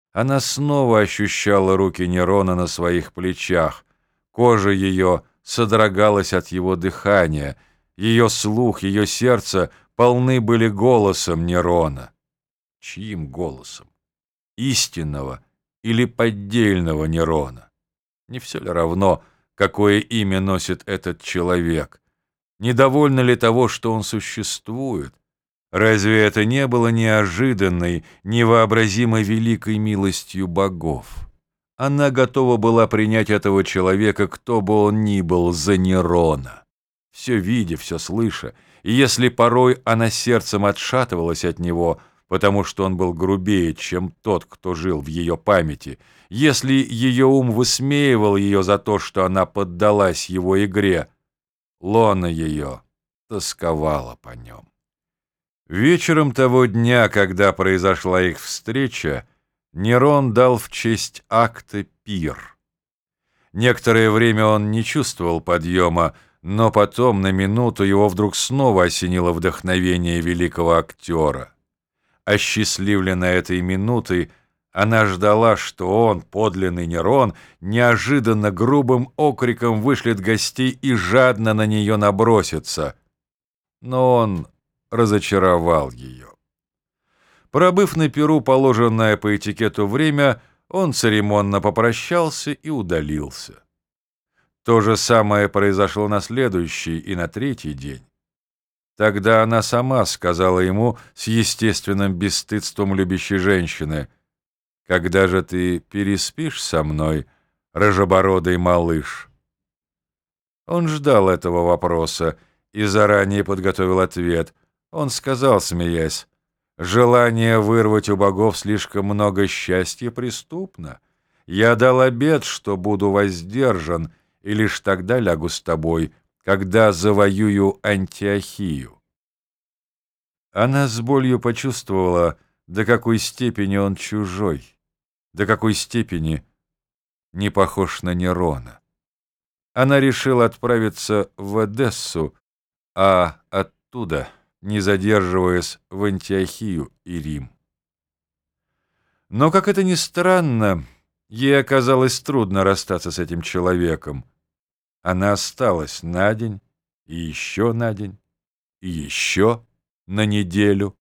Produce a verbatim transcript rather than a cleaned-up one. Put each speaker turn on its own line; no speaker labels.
Она снова ощущала руки Нерона на своих плечах. Кожа ее содрогалась от его дыхания. Ее слух, ее сердце полны были голосом Нерона. Чьим голосом? Истинного или поддельного Нерона? Не все ли равно, какое имя носит этот человек? Недовольна ли того, что он существует? Разве это не было неожиданной, невообразимо великой милостью богов? Она готова была принять этого человека, кто бы он ни был, за Нерона. Все видя, все слыша, и если порой она сердцем отшатывалась от него, потому что он был грубее, чем тот, кто жил в ее памяти, если ее ум высмеивал ее за то, что она поддалась его игре, лона ее тосковала по нем. Вечером того дня, когда произошла их встреча, Нерон дал в честь акта пир. Некоторое время он не чувствовал подъема, но потом на минуту его вдруг снова осенило вдохновение великого актера. Осчастливленная этой минутой, она ждала, что он, подлинный Нерон, неожиданно грубым окриком вышлет гостей и жадно на нее набросится. Но он разочаровал ее. Пробыв на пиру положенное по этикету время, он церемонно попрощался и удалился. То же самое произошло на следующий и на третий день. Тогда она сама сказала ему с естественным бесстыдством любящей женщины: «Когда же ты переспишь со мной, рыжебородый малыш?» Он ждал этого вопроса и заранее подготовил ответ. Он сказал, смеясь: «Желание вырвать у богов слишком много счастья преступно. Я дал обет, что буду воздержан, и лишь тогда лягу с тобой, когда завоюю Антиохию». Она с болью почувствовала, до какой степени он чужой, до какой степени не похож на Нерона. Она решила отправиться в Одессу, а оттуда, не задерживаясь, в Антиохию и Рим. Но, как это ни странно, ей оказалось трудно расстаться с этим человеком. Она осталась на день, и еще на день, и еще на неделю.